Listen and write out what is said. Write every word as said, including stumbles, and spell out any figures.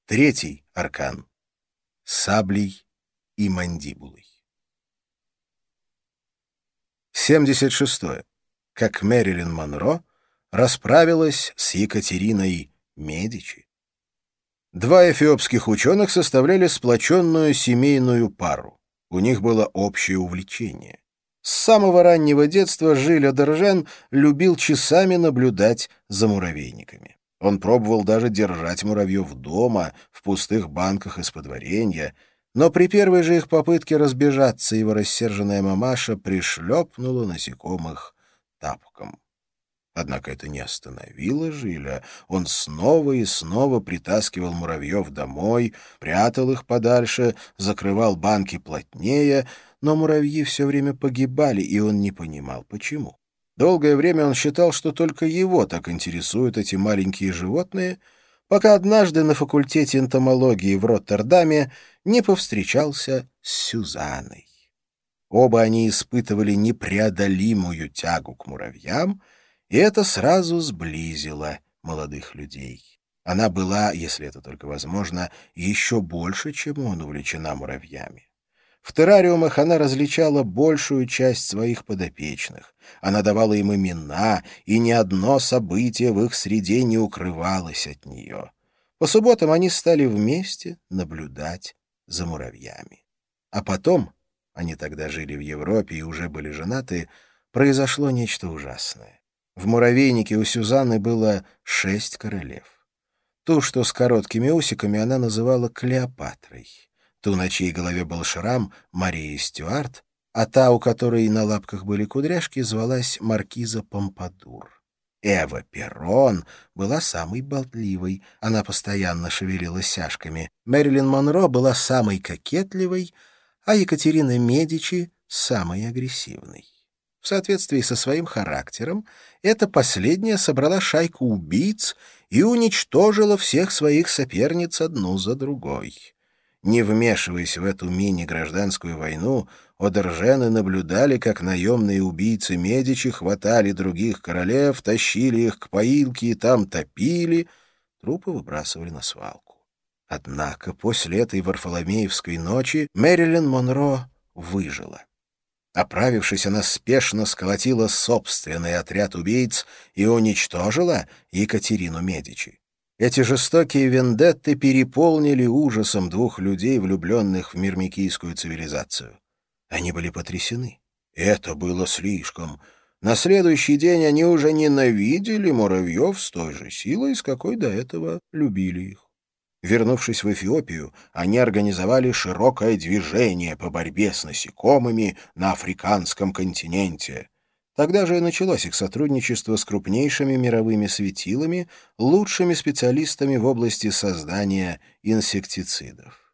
Третий аркан — саблей и мандибулой. семьдесят шестое. Как Мэрилин Монро расправилась с Екатериной Медичи. Два эфиопских ученых составляли сплоченную семейную пару. У них было общее увлечение. С самого раннего детства Жиль Одержен любил часами наблюдать за муравейниками. Он пробовал даже держать муравьев дома, в пустых банках из-под варенья, но при первой же их попытке разбежаться его рассерженная мамаша пришлепнула насекомых тапком. Однако это не остановило Жиля. Он снова и снова притаскивал муравьев домой, прятал их подальше, закрывал банки плотнее, но муравьи все время погибали, и он не понимал, почему. Долгое время он считал, что только его так интересуют эти маленькие животные, пока однажды на факультете энтомологии в Роттердаме не повстречался с Сюзанной. Оба они испытывали непреодолимую тягу к муравьям, и это сразу сблизило молодых людей. Она была, если это только возможно, еще больше, чем он, увлечена муравьями. В террариумах она различала большую часть своих подопечных. Она давала им имена, и ни одно событие в их среде не укрывалось от нее. По субботам они стали вместе наблюдать за муравьями. А потом, они тогда жили в Европе и уже были женаты, произошло нечто ужасное. В муравейнике у Сюзанны было шесть королев. Ту, что с короткими усиками, она называла Клеопатрой. Ту, на чьей голове был шрам, Мария Стюарт, а та, у которой на лапках были кудряшки, звалась Маркиза Помпадур. Эва Перрон была самой болтливой, она постоянно шевелила сяжками. Мэрилин Монро была самой кокетливой, а Екатерина Медичи — самой агрессивной. В соответствии со своим характером, эта последняя собрала шайку убийц и уничтожила всех своих соперниц одну за другой. Не вмешиваясь в эту мини-гражданскую войну, Одержены наблюдали, как наемные убийцы Медичи хватали других королев, тащили их к поилке и там топили, трупы выбрасывали на свалку. Однако после этой Варфоломеевской ночи Мэрилин Монро выжила. Оправившись, она спешно сколотила собственный отряд убийц и уничтожила Екатерину Медичи. Эти жестокие вендетты переполнили ужасом двух людей, влюбленных в мирмикийскую цивилизацию. Они были потрясены. Это было слишком. На следующий день они уже ненавидели муравьев с той же силой, с какой до этого любили их. Вернувшись в Эфиопию, они организовали широкое движение по борьбе с насекомыми на африканском континенте. Тогда же и началось их сотрудничество с крупнейшими мировыми светилами, лучшими специалистами в области создания инсектицидов.